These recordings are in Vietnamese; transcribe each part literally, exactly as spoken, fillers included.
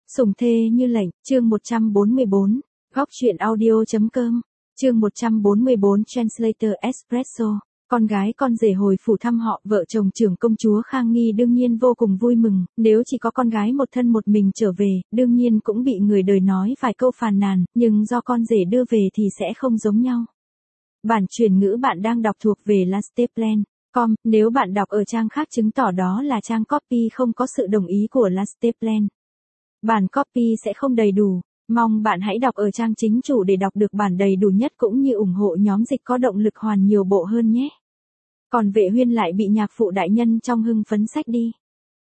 Sủng thê như lệnh, chương một trăm bốn mươi bốn, góc truyện audio.com, chương một trăm bốn mươi bốn Translator Espresso, con gái con rể hồi phủ thăm họ, vợ chồng trưởng công chúa Khang Nghi đương nhiên vô cùng vui mừng, nếu chỉ có con gái một thân một mình trở về, đương nhiên cũng bị người đời nói vài câu phàn nàn, nhưng do con rể đưa về thì sẽ không giống nhau. Bản truyền ngữ bạn đang đọc thuộc về Lasteplan chấm com, nếu bạn đọc ở trang khác chứng tỏ đó là trang copy không có sự đồng ý của Lasteplan. Bản copy sẽ không đầy đủ, mong bạn hãy đọc ở trang chính chủ để đọc được bản đầy đủ nhất cũng như ủng hộ nhóm dịch có động lực hoàn nhiều bộ hơn nhé. Còn Vệ Huyên lại bị nhạc phụ đại nhân trong hưng phấn xách đi.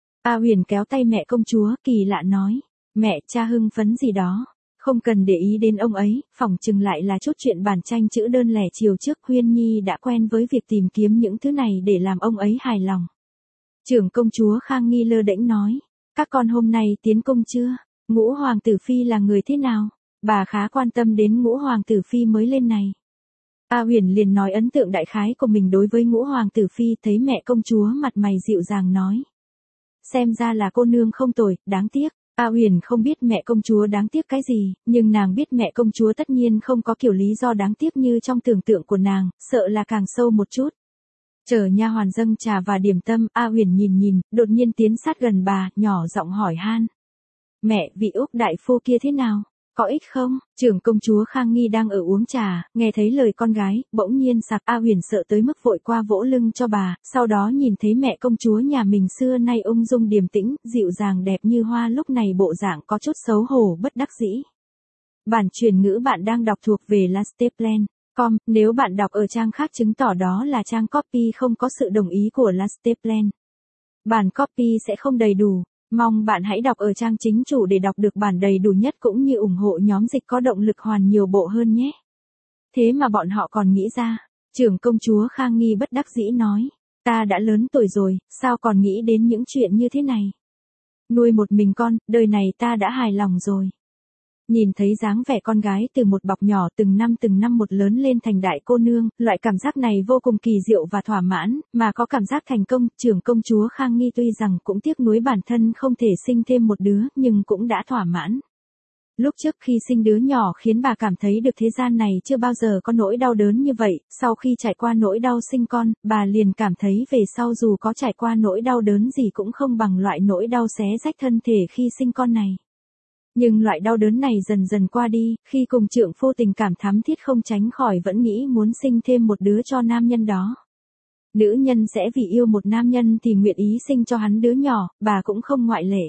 A Huyền kéo tay mẹ công chúa kỳ lạ nói, mẹ, cha hưng phấn gì đó, không cần để ý đến ông ấy, phỏng chừng lại là chút chuyện bản tranh chữ đơn lẻ chiều trước. Huyên Nhi đã quen với việc tìm kiếm những thứ này để làm ông ấy hài lòng. Trưởng công chúa Khang Nghi lơ đễnh nói, các con hôm nay tiến cung chưa? Ngũ hoàng tử phi là người thế nào? Bà khá quan tâm đến ngũ hoàng tử phi mới lên này. A Huyền liền nói ấn tượng đại khái của mình đối với ngũ hoàng tử phi, thấy mẹ công chúa mặt mày dịu dàng nói. Xem ra là cô nương không tồi, đáng tiếc. A Huyền không biết mẹ công chúa đáng tiếc cái gì, nhưng nàng biết mẹ công chúa tất nhiên không có kiểu lý do đáng tiếc như trong tưởng tượng của nàng, sợ là càng sâu một chút. Chờ nha hoàn dâng trà và điểm tâm, A Huyền nhìn nhìn, đột nhiên tiến sát gần bà, nhỏ giọng hỏi han. Mẹ, vị Úc đại phu kia thế nào? Có ích không? Trưởng công chúa Khang Nghi đang ở uống trà, nghe thấy lời con gái, bỗng nhiên sặc. A Huyền sợ tới mức vội qua vỗ lưng cho bà, sau đó nhìn thấy mẹ công chúa nhà mình xưa nay ung dung điềm tĩnh, dịu dàng đẹp như hoa, lúc này bộ dạng có chút xấu hổ bất đắc dĩ. Bản truyền ngữ bạn đang đọc thuộc về Lasteplan chấm com, nếu bạn đọc ở trang khác chứng tỏ đó là trang copy không có sự đồng ý của Lasteplan. Bản copy sẽ không đầy đủ. Mong bạn hãy đọc ở trang chính chủ để đọc được bản đầy đủ nhất cũng như ủng hộ nhóm dịch có động lực hoàn nhiều bộ hơn nhé. Thế mà bọn họ còn nghĩ ra. Trưởng công chúa Khang Nghi bất đắc dĩ nói. Ta đã lớn tuổi rồi, sao còn nghĩ đến những chuyện như thế này? Nuôi một mình con, đời này ta đã hài lòng rồi. Nhìn thấy dáng vẻ con gái từ một bọc nhỏ từng năm từng năm một lớn lên thành đại cô nương, loại cảm giác này vô cùng kỳ diệu và thỏa mãn, mà có cảm giác thành công. Trưởng công chúa Khang Nghi tuy rằng cũng tiếc nuối bản thân không thể sinh thêm một đứa, nhưng cũng đã thỏa mãn. Lúc trước khi sinh đứa nhỏ khiến bà cảm thấy được thế gian này chưa bao giờ có nỗi đau đớn như vậy, sau khi trải qua nỗi đau sinh con, bà liền cảm thấy về sau dù có trải qua nỗi đau đớn gì cũng không bằng loại nỗi đau xé rách thân thể khi sinh con này. Nhưng loại đau đớn này dần dần qua đi, khi cùng trượng phu tình cảm thắm thiết không tránh khỏi vẫn nghĩ muốn sinh thêm một đứa cho nam nhân đó. Nữ nhân sẽ vì yêu một nam nhân thì nguyện ý sinh cho hắn đứa nhỏ, bà cũng không ngoại lệ.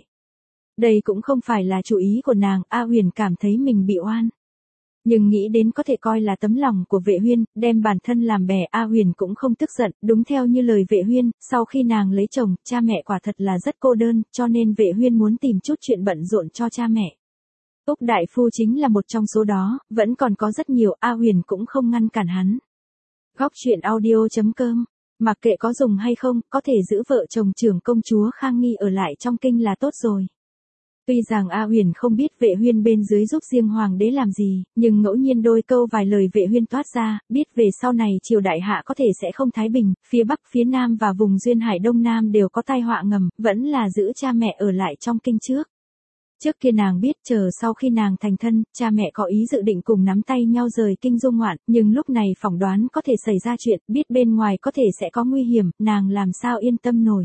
Đây cũng không phải là chủ ý của nàng, A Huyền cảm thấy mình bị oan. Nhưng nghĩ đến có thể coi là tấm lòng của Vệ Huyên, đem bản thân làm bè, A Huyền cũng không tức giận, đúng theo như lời Vệ Huyên, sau khi nàng lấy chồng, cha mẹ quả thật là rất cô đơn, cho nên Vệ Huyên muốn tìm chút chuyện bận rộn cho cha mẹ. Úc đại phu chính là một trong số đó, vẫn còn có rất nhiều, A Huyền cũng không ngăn cản hắn. Góc truyện audio.com, mặc kệ có dùng hay không, có thể giữ vợ chồng trưởng công chúa Khang Nghi ở lại trong kinh là tốt rồi. Tuy rằng A Huyền không biết Vệ Huyên bên dưới giúp riêng hoàng đế làm gì, nhưng ngẫu nhiên đôi câu vài lời Vệ Huyên toát ra, biết về sau này triều đại hạ có thể sẽ không thái bình, phía Bắc, phía Nam và vùng duyên hải Đông Nam đều có tai họa ngầm, vẫn là giữ cha mẹ ở lại trong kinh trước. Trước kia nàng biết chờ sau khi nàng thành thân, cha mẹ có ý dự định cùng nắm tay nhau rời kinh du ngoạn, nhưng lúc này phỏng đoán có thể xảy ra chuyện, biết bên ngoài có thể sẽ có nguy hiểm, nàng làm sao yên tâm nổi.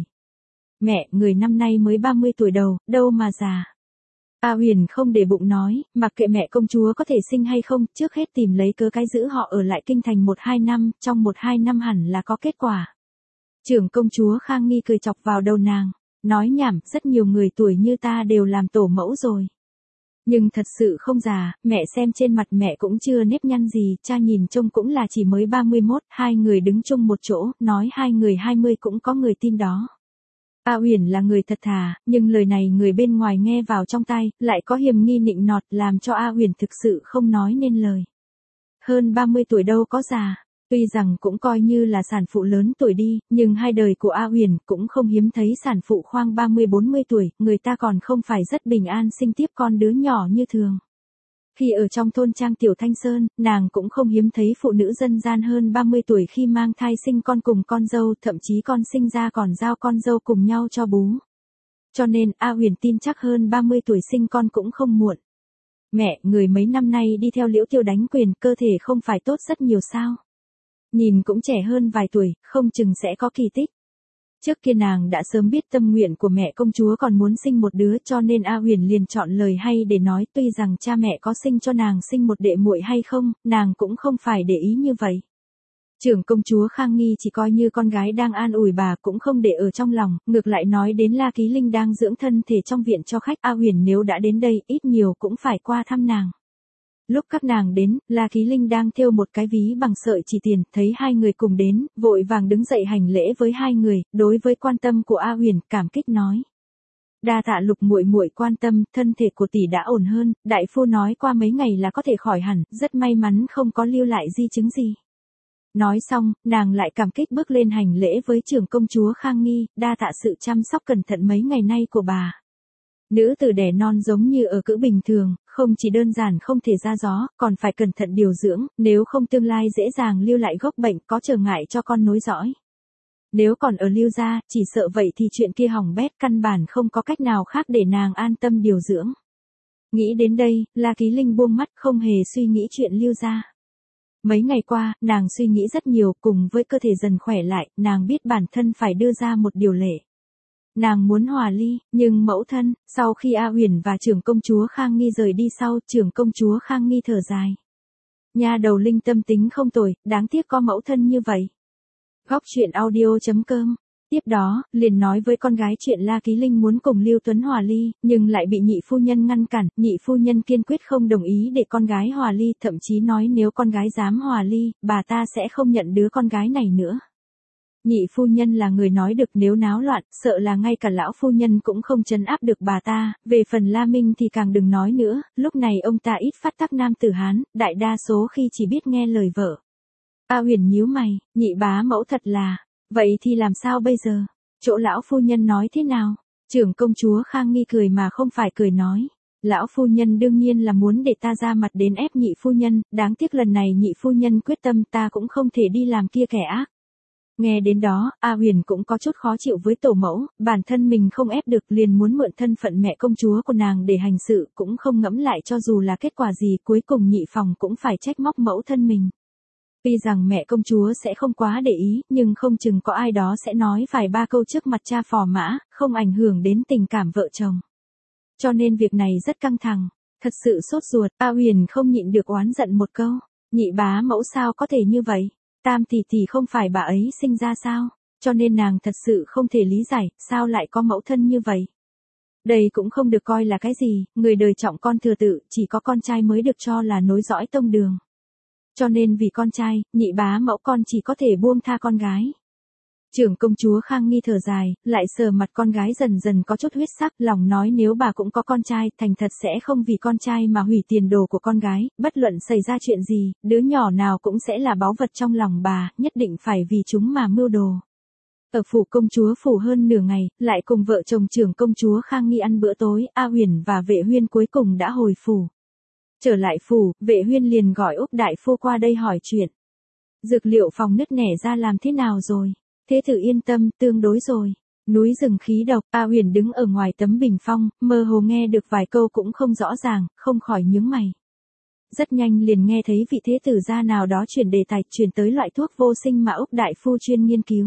Mẹ, người năm nay mới ba mươi tuổi đầu, đâu mà già. A Huyền không để bụng nói, mặc kệ mẹ công chúa có thể sinh hay không, trước hết tìm lấy cớ cái giữ họ ở lại kinh thành một hai năm, trong một hai năm hẳn là có kết quả. Trưởng công chúa Khang Nghi cười chọc vào đầu nàng, nói nhảm, rất nhiều người tuổi như ta đều làm tổ mẫu rồi. Nhưng thật sự không già, mẹ xem trên mặt mẹ cũng chưa nếp nhăn gì, cha nhìn trông cũng là chỉ mới ba mươi mốt, hai người đứng chung một chỗ, nói hai người hai mươi cũng có người tin đó. A Huyền là người thật thà, nhưng lời này người bên ngoài nghe vào trong tai, lại có hiềm nghi nịnh nọt, làm cho A Huyền thực sự không nói nên lời. Hơn ba mươi tuổi đâu có già, tuy rằng cũng coi như là sản phụ lớn tuổi đi, nhưng hai đời của A Huyền cũng không hiếm thấy sản phụ khoang ba mươi bốn mươi tuổi, người ta còn không phải rất bình an sinh tiếp con đứa nhỏ như thường. Khi ở trong thôn trang Tiểu Thanh Sơn, nàng cũng không hiếm thấy phụ nữ dân gian hơn ba mươi tuổi khi mang thai sinh con cùng con dâu, thậm chí con sinh ra còn giao con dâu cùng nhau cho bú. Cho nên A Huyền tin chắc hơn ba mươi tuổi sinh con cũng không muộn. Mẹ, người mấy năm nay đi theo Liễu Tiêu đánh quyền, cơ thể không phải tốt rất nhiều sao? Nhìn cũng trẻ hơn vài tuổi, không chừng sẽ có kỳ tích. Trước kia nàng đã sớm biết tâm nguyện của mẹ công chúa còn muốn sinh một đứa, cho nên A Huyền liền chọn lời hay để nói, tuy rằng cha mẹ có sinh cho nàng sinh một đệ muội hay không, nàng cũng không phải để ý như vậy. Trưởng công chúa Khang Nghi chỉ coi như con gái đang an ủi bà, cũng không để ở trong lòng, ngược lại nói đến La Ký Linh đang dưỡng thân thể trong viện cho khách. A Huyền nếu đã đến đây, ít nhiều cũng phải qua thăm nàng. Lúc các nàng đến, La Ký Linh đang thêu một cái ví bằng sợi chỉ tiền, thấy hai người cùng đến, vội vàng đứng dậy hành lễ với hai người, đối với quan tâm của A Huyền, cảm kích nói: "Đa tạ Lục muội muội quan tâm, thân thể của tỷ đã ổn hơn, đại phu nói qua mấy ngày là có thể khỏi hẳn, rất may mắn không có lưu lại di chứng gì." Nói xong, nàng lại cảm kích bước lên hành lễ với trưởng công chúa Khang Nghi, đa tạ sự chăm sóc cẩn thận mấy ngày nay của bà. Nữ tử đẻ non giống như ở cữ bình thường, không chỉ đơn giản không thể ra gió, còn phải cẩn thận điều dưỡng, nếu không tương lai dễ dàng lưu lại gốc bệnh, có trở ngại cho con nối dõi. Nếu còn ở Lưu gia, chỉ sợ vậy thì chuyện kia hỏng bét, căn bản không có cách nào khác để nàng an tâm điều dưỡng. Nghĩ đến đây, La Ký Linh buông mắt, không hề suy nghĩ chuyện Lưu gia. Mấy ngày qua, nàng suy nghĩ rất nhiều, cùng với cơ thể dần khỏe lại, nàng biết bản thân phải đưa ra một điều lệ. Nàng muốn hòa ly, nhưng mẫu thân, sau khi A Huyền và trưởng công chúa Khang Nghi rời đi sau, trưởng công chúa Khang Nghi thở dài. Nha đầu Linh tâm tính không tồi, đáng tiếc có mẫu thân như vậy. Góc truyện audio chấm com. Tiếp đó, liền nói với con gái chuyện La Ký Linh muốn cùng Lưu Tuấn hòa ly, nhưng lại bị nhị phu nhân ngăn cản, nhị phu nhân kiên quyết không đồng ý để con gái hòa ly, thậm chí nói nếu con gái dám hòa ly, bà ta sẽ không nhận đứa con gái này nữa. Nhị phu nhân là người nói được, nếu náo loạn, sợ là ngay cả lão phu nhân cũng không trấn áp được bà ta, về phần La Minh thì càng đừng nói nữa, lúc này ông ta ít phát tác nam tử Hán, đại đa số khi chỉ biết nghe lời vợ. A Huyền nhíu mày, nhị bá mẫu thật là, vậy thì làm sao bây giờ? Chỗ lão phu nhân nói thế nào? Trưởng công chúa Khang Nghi cười mà không phải cười nói. Lão phu nhân đương nhiên là muốn để ta ra mặt đến ép nhị phu nhân, đáng tiếc lần này nhị phu nhân quyết tâm, ta cũng không thể đi làm kia kẻ ác. Nghe đến đó, A Huyền cũng có chút khó chịu với tổ mẫu, bản thân mình không ép được, liền muốn mượn thân phận mẹ công chúa của nàng để hành sự, cũng không ngẫm lại cho dù là kết quả gì, cuối cùng nhị phòng cũng phải trách móc mẫu thân mình. Tuy rằng mẹ công chúa sẽ không quá để ý, nhưng không chừng có ai đó sẽ nói vài ba câu trước mặt cha phò mã, không ảnh hưởng đến tình cảm vợ chồng. Cho nên việc này rất căng thẳng, thật sự sốt ruột. A Huyền không nhịn được oán giận một câu, nhị bá mẫu sao có thể như vậy, Tam tỷ tỷ không phải bà ấy sinh ra sao, cho nên nàng thật sự không thể lý giải, sao lại có mẫu thân như vậy. Đây cũng không được coi là cái gì, người đời trọng con thừa tự, chỉ có con trai mới được cho là nối dõi tông đường. Cho nên vì con trai, nhị bá mẫu con chỉ có thể buông tha con gái. Trưởng công chúa Khang Nghi thở dài, lại sờ mặt con gái dần dần có chút huyết sắc, lòng nói nếu bà cũng có con trai, thành thật sẽ không vì con trai mà hủy tiền đồ của con gái, bất luận xảy ra chuyện gì, đứa nhỏ nào cũng sẽ là báu vật trong lòng bà, nhất định phải vì chúng mà mưu đồ. Ở phủ công chúa phủ hơn nửa ngày, lại cùng vợ chồng trưởng công chúa Khang Nghi ăn bữa tối, A Huyền và Vệ Huyên cuối cùng đã hồi phủ. Trở lại phủ, Vệ Huyên liền gọi Úc đại phu qua đây hỏi chuyện. Dược liệu phòng nứt nẻ ra làm thế nào rồi? Thế tử yên tâm, tương đối rồi. Núi rừng khí độc, A Huyền đứng ở ngoài tấm bình phong, mơ hồ nghe được vài câu cũng không rõ ràng, không khỏi nhướng mày. Rất nhanh liền nghe thấy vị thế tử gia nào đó chuyển đề tài, chuyển tới loại thuốc vô sinh mà Úc đại phu chuyên nghiên cứu.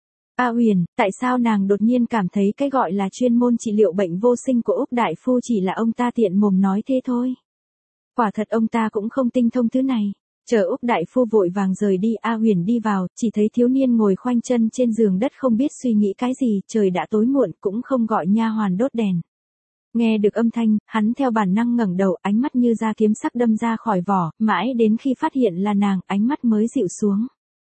A Huyền, tại sao nàng đột nhiên cảm thấy cái gọi là chuyên môn trị liệu bệnh vô sinh của Úc đại phu chỉ là ông ta tiện mồm nói thế thôi? Quả thật ông ta cũng không tinh thông thứ này. Chờ Úc đại phu vội vàng rời đi, A Huyền đi vào, chỉ thấy thiếu niên ngồi khoanh chân trên giường đất không biết suy nghĩ cái gì, trời đã tối muộn, cũng không gọi nha hoàn đốt đèn. Nghe được âm thanh, hắn theo bản năng ngẩng đầu, ánh mắt như da kiếm sắc đâm ra khỏi vỏ, mãi đến khi phát hiện là nàng, ánh mắt mới dịu xuống.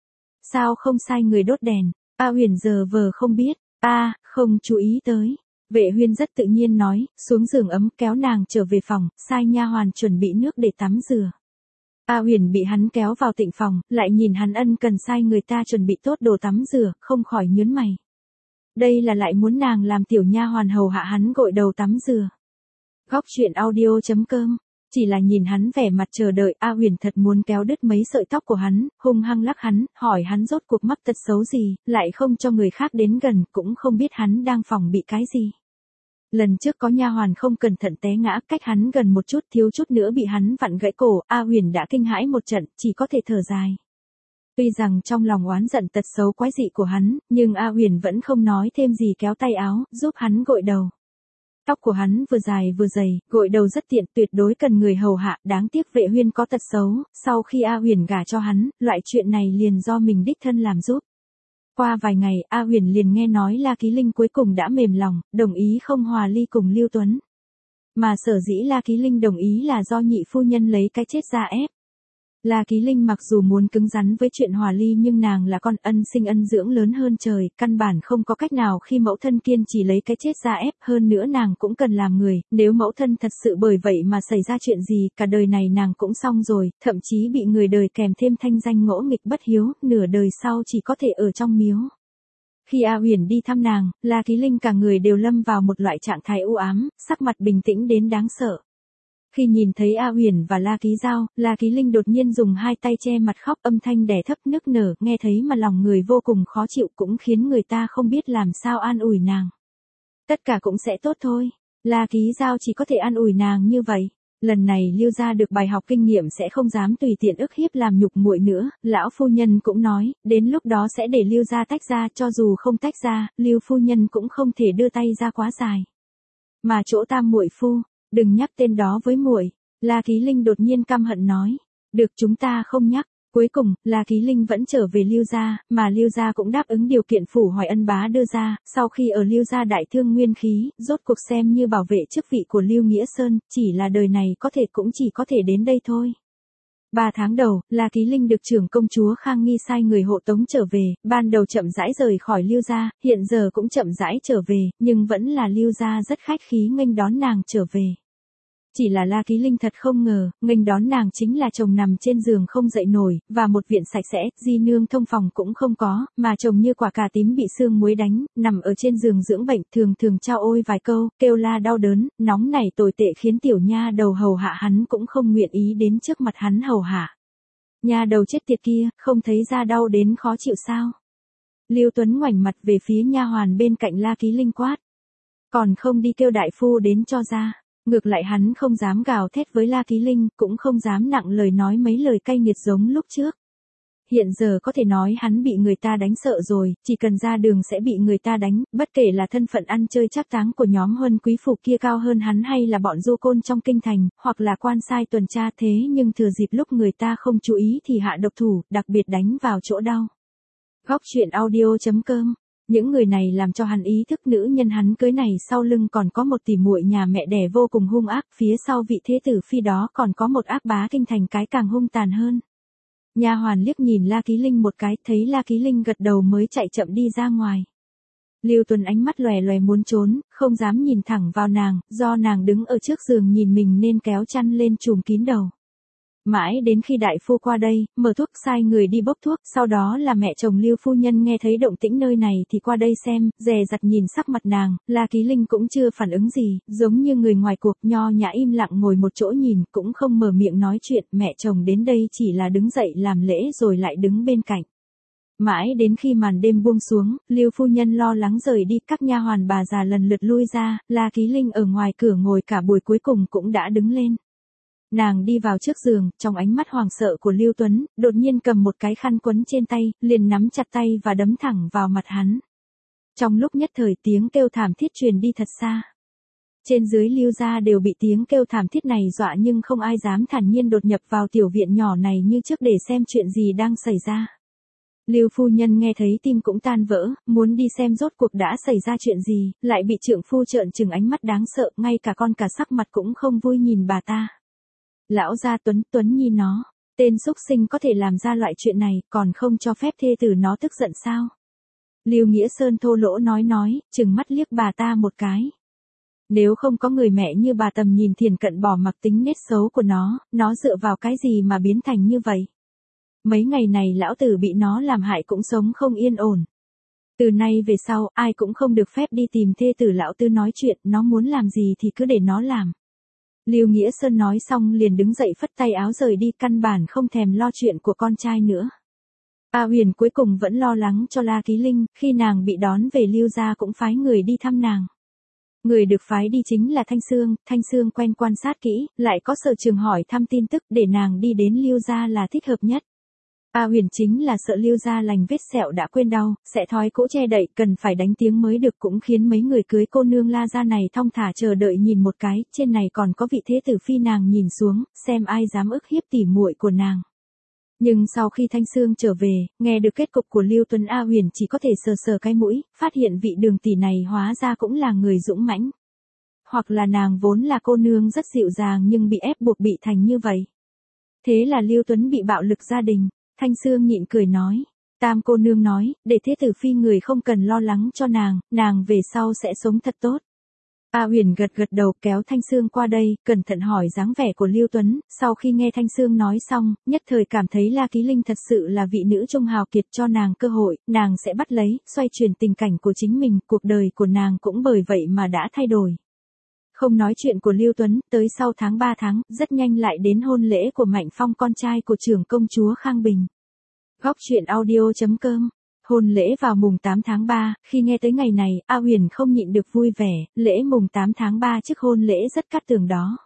Sao không sai người đốt đèn? A Huyền giờ vờ không biết, a, không chú ý tới. Vệ Huyên rất tự nhiên nói, xuống giường ấm, kéo nàng trở về phòng, sai nha hoàn chuẩn bị nước để tắm rửa. A Huyền bị hắn kéo vào tịnh phòng, lại nhìn hắn ân cần sai người ta chuẩn bị tốt đồ tắm rửa, không khỏi nhướng mày. Đây là lại muốn nàng làm tiểu nha hoàn hầu hạ hắn gội đầu tắm rửa. Góc truyện audio chấm com. Chỉ là nhìn hắn vẻ mặt chờ đợi, A Huyền thật muốn kéo đứt mấy sợi tóc của hắn, hung hăng lắc hắn, hỏi hắn rốt cuộc mắc tật xấu gì, lại không cho người khác đến gần, cũng không biết hắn đang phòng bị cái gì. Lần trước có nha hoàn không cẩn thận té ngã cách hắn gần một chút, thiếu chút nữa bị hắn vặn gãy cổ, A Huyền đã kinh hãi một trận, chỉ có thể thở dài. Tuy rằng trong lòng oán giận tật xấu quái dị của hắn, nhưng A Huyền vẫn không nói thêm gì, kéo tay áo, giúp hắn gội đầu. Tóc của hắn vừa dài vừa dày, gội đầu rất tiện, tuyệt đối cần người hầu hạ, đáng tiếc Vệ Huyên có tật xấu, sau khi A Huyền gả cho hắn, loại chuyện này liền do mình đích thân làm giúp. Qua vài ngày, A Huyền liền nghe nói La Ký Linh cuối cùng đã mềm lòng, đồng ý không hòa ly cùng Lưu Tuấn. Mà sở dĩ La Ký Linh đồng ý là do nhị phu nhân lấy cái chết ra ép. La Ký Linh mặc dù muốn cứng rắn với chuyện hòa ly nhưng nàng là con ân sinh ân dưỡng lớn hơn trời, căn bản không có cách nào khi mẫu thân kiên trì lấy cái chết ra ép, hơn nữa nàng cũng cần làm người, nếu mẫu thân thật sự bởi vậy mà xảy ra chuyện gì, cả đời này nàng cũng xong rồi, thậm chí bị người đời kèm thêm thanh danh ngỗ nghịch bất hiếu, nửa đời sau chỉ có thể ở trong miếu. Khi A Huyền đi thăm nàng, La Ký Linh cả người đều lâm vào một loại trạng thái u ám, sắc mặt bình tĩnh đến đáng sợ. Khi nhìn thấy A Huyền và La Ký Giao, La Ký Linh đột nhiên dùng hai tay che mặt khóc, âm thanh đè thấp nức nở, nghe thấy mà lòng người vô cùng khó chịu, cũng khiến người ta không biết làm sao an ủi nàng. Tất cả cũng sẽ tốt thôi. La Ký Giao chỉ có thể an ủi nàng như vậy. Lần này Lưu gia được bài học kinh nghiệm sẽ không dám tùy tiện ức hiếp làm nhục muội nữa, lão phu nhân cũng nói, đến lúc đó sẽ để Lưu gia tách ra, cho dù không tách ra, Lưu phu nhân cũng không thể đưa tay ra quá dài. Mà chỗ tam muội phu, đừng nhắc tên đó với muội. La Ký Linh đột nhiên căm hận nói. Được, chúng ta không nhắc. Cuối cùng, La Ký Linh vẫn trở về Lưu gia, mà Lưu gia cũng đáp ứng điều kiện Phủ Hoài Ân bá đưa ra, sau khi ở Lưu gia đại thương nguyên khí, rốt cuộc xem như bảo vệ chức vị của Lưu Nghĩa Sơn, chỉ là đời này có thể cũng chỉ có thể đến đây thôi. Ba tháng đầu, La Ký Linh được trưởng công chúa Khang Nghi sai người hộ tống trở về, ban đầu chậm rãi rời khỏi Lưu gia, hiện giờ cũng chậm rãi trở về, nhưng vẫn là Lưu gia rất khách khí nghênh đón nàng trở về. Chỉ là La Ký Linh thật không ngờ, nghênh đón nàng chính là chồng nằm trên giường không dậy nổi, và một viện sạch sẽ, di nương thông phòng cũng không có, mà chồng như quả cà tím bị sương muối đánh, nằm ở trên giường dưỡng bệnh, thường thường trao ôi vài câu, kêu la đau đớn, nóng nảy tồi tệ, khiến tiểu nha đầu hầu hạ hắn cũng không nguyện ý đến trước mặt hắn hầu hạ. Nha đầu chết tiệt kia, không thấy ra đau đến khó chịu sao? Lưu Tuấn ngoảnh mặt về phía nha hoàn bên cạnh La Ký Linh quát. Còn không đi kêu đại phu đến cho ra. Ngược lại hắn không dám gào thét với La Ký Linh, cũng không dám nặng lời nói mấy lời cay nghiệt giống lúc trước. Hiện giờ có thể nói hắn bị người ta đánh sợ rồi, chỉ cần ra đường sẽ bị người ta đánh, bất kể là thân phận ăn chơi trác táng của nhóm huân quý phụ kia cao hơn hắn hay là bọn du côn trong kinh thành, hoặc là quan sai tuần tra, thế nhưng thừa dịp lúc người ta không chú ý thì hạ độc thủ, đặc biệt đánh vào chỗ đau. Góc truyện audio chấm com. Những người này làm cho hắn ý thức nữ nhân hắn cưới này sau lưng còn có một tỷ muội nhà mẹ đẻ vô cùng hung ác, phía sau vị thế tử phi đó còn có một ác bá kinh thành cái càng hung tàn hơn. Nha hoàn liếc nhìn La Ký Linh một cái, thấy La Ký Linh gật đầu mới chạy chậm đi ra ngoài. Lưu Tuấn ánh mắt lòe lòe muốn trốn, không dám nhìn thẳng vào nàng, do nàng đứng ở trước giường nhìn mình nên kéo chăn lên trùm kín đầu. Mãi đến khi đại phu qua đây, mở thuốc sai người đi bốc thuốc, sau đó là mẹ chồng Lưu phu nhân nghe thấy động tĩnh nơi này thì qua đây xem, dè dặt nhìn sắc mặt nàng, La Ký Linh cũng chưa phản ứng gì, giống như người ngoài cuộc, nho nhã im lặng ngồi một chỗ nhìn, cũng không mở miệng nói chuyện, mẹ chồng đến đây chỉ là đứng dậy làm lễ rồi lại đứng bên cạnh. Mãi đến khi màn đêm buông xuống, Lưu phu nhân lo lắng rời đi, các nha hoàn bà già lần lượt lui ra, La Ký Linh ở ngoài cửa ngồi cả buổi cuối cùng cũng đã đứng lên. Nàng đi vào trước giường, trong ánh mắt hoảng sợ của Lưu Tuấn, đột nhiên cầm một cái khăn quấn trên tay, liền nắm chặt tay và đấm thẳng vào mặt hắn. Trong lúc nhất thời tiếng kêu thảm thiết truyền đi thật xa. Trên dưới Lưu gia đều bị tiếng kêu thảm thiết này dọa nhưng không ai dám thản nhiên đột nhập vào tiểu viện nhỏ này như trước để xem chuyện gì đang xảy ra. Lưu phu nhân nghe thấy tim cũng tan vỡ, muốn đi xem rốt cuộc đã xảy ra chuyện gì, lại bị trượng phu trợn trừng ánh mắt đáng sợ, ngay cả con cả sắc mặt cũng không vui nhìn bà ta. Lão gia Tuấn, Tuấn Nhi nó, tên xúc sinh có thể làm ra loại chuyện này, còn không cho phép thê tử nó tức giận sao? Lưu Nghĩa Sơn thô lỗ nói nói, trừng mắt liếc bà ta một cái. Nếu không có người mẹ như bà tầm nhìn thiền cận bỏ mặc tính nết xấu của nó, nó dựa vào cái gì mà biến thành như vậy? Mấy ngày này lão tử bị nó làm hại cũng sống không yên ổn. Từ nay về sau, ai cũng không được phép đi tìm thê tử lão tư nói chuyện, nó muốn làm gì thì cứ để nó làm. Lưu Nghĩa Sơn nói xong liền đứng dậy phất tay áo rời đi, căn bản không thèm lo chuyện của con trai nữa. A Huyền cuối cùng vẫn lo lắng cho La Ký Linh, khi nàng bị đón về Lưu gia cũng phái người đi thăm nàng. Người được phái đi chính là Thanh Sương, Thanh Sương quen quan sát kỹ, lại có Sở Trường hỏi thăm tin tức để nàng đi đến Lưu gia là thích hợp nhất. A Huyền chính là sợ Lưu gia lành vết sẹo đã quên đau, sẽ thói cỗ che đậy, cần phải đánh tiếng mới được, cũng khiến mấy người cưới cô nương La gia này thong thả chờ đợi nhìn một cái, trên này còn có vị thế tử phi, nàng nhìn xuống, xem ai dám ức hiếp tỉ muội của nàng. Nhưng sau khi Thanh Sương trở về, nghe được kết cục của Lưu Tuấn, A Huyền chỉ có thể sờ sờ cái mũi, phát hiện vị Đường tỷ này hóa ra cũng là người dũng mãnh. Hoặc là nàng vốn là cô nương rất dịu dàng nhưng bị ép buộc bị thành như vậy. Thế là Lưu Tuấn bị bạo lực gia đình. Thanh Sương nhịn cười nói. Tam cô nương nói, để thế tử phi người không cần lo lắng cho nàng, nàng về sau sẽ sống thật tốt. A Huyền gật gật đầu, kéo Thanh Sương qua đây, cẩn thận hỏi dáng vẻ của Lưu Tuấn, sau khi nghe Thanh Sương nói xong, nhất thời cảm thấy La Ký Linh thật sự là vị nữ trung hào kiệt, cho nàng cơ hội, nàng sẽ bắt lấy, xoay chuyển tình cảnh của chính mình, cuộc đời của nàng cũng bởi vậy mà đã thay đổi. Không nói chuyện của Lưu Tuấn, tới sau tháng ba tháng, rất nhanh lại đến hôn lễ của Mạnh Phong, con trai của trưởng công chúa Khang Bình. Góc truyện audio chấm com. Hôn lễ vào mùng tám tháng ba, khi nghe tới ngày này, A Huyền không nhịn được vui vẻ, lễ mùng tám tháng ba trước hôn lễ rất cát tường đó.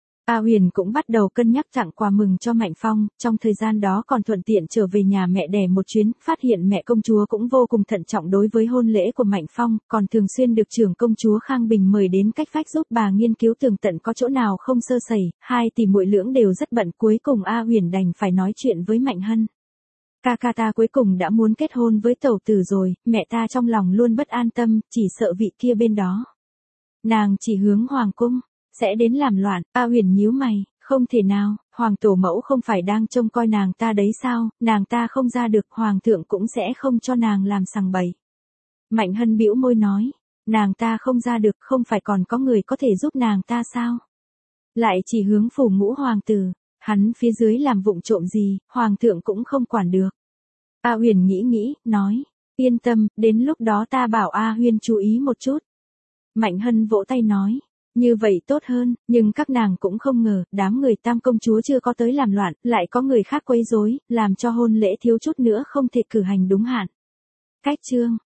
A Huyền cũng bắt đầu cân nhắc tặng quà mừng cho Mạnh Phong, trong thời gian đó còn thuận tiện trở về nhà mẹ đẻ một chuyến, phát hiện mẹ công chúa cũng vô cùng thận trọng đối với hôn lễ của Mạnh Phong, còn thường xuyên được trưởng công chúa Khang Bình mời đến cách vách giúp bà nghiên cứu tường tận có chỗ nào không sơ sẩy, hai tỷ muội lưỡng đều rất bận, cuối cùng A Huyền đành phải nói chuyện với Mạnh Hân. Ca ca ta cuối cùng đã muốn kết hôn với tẩu tử rồi, mẹ ta trong lòng luôn bất an tâm, chỉ sợ vị kia bên đó. Nàng chỉ hướng hoàng cung, sẽ đến làm loạn. A Huyền nhíu mày, không thể nào, hoàng tổ mẫu không phải đang trông coi nàng ta đấy sao, nàng ta không ra được, hoàng thượng cũng sẽ không cho nàng làm sằng bậy. Mạnh Hân bĩu môi nói, nàng ta không ra được, không phải còn có người có thể giúp nàng ta sao? Lại chỉ hướng phủ ngũ hoàng tử, hắn phía dưới làm vụng trộm gì, hoàng thượng cũng không quản được. A Huyền nghĩ nghĩ, nói, yên tâm, đến lúc đó ta bảo A Huyền chú ý một chút. Mạnh Hân vỗ tay nói, như vậy tốt hơn, nhưng các nàng cũng không ngờ, đám người tam công chúa chưa có tới làm loạn, lại có người khác quấy rối, làm cho hôn lễ thiếu chút nữa không thể cử hành đúng hạn. Cách chương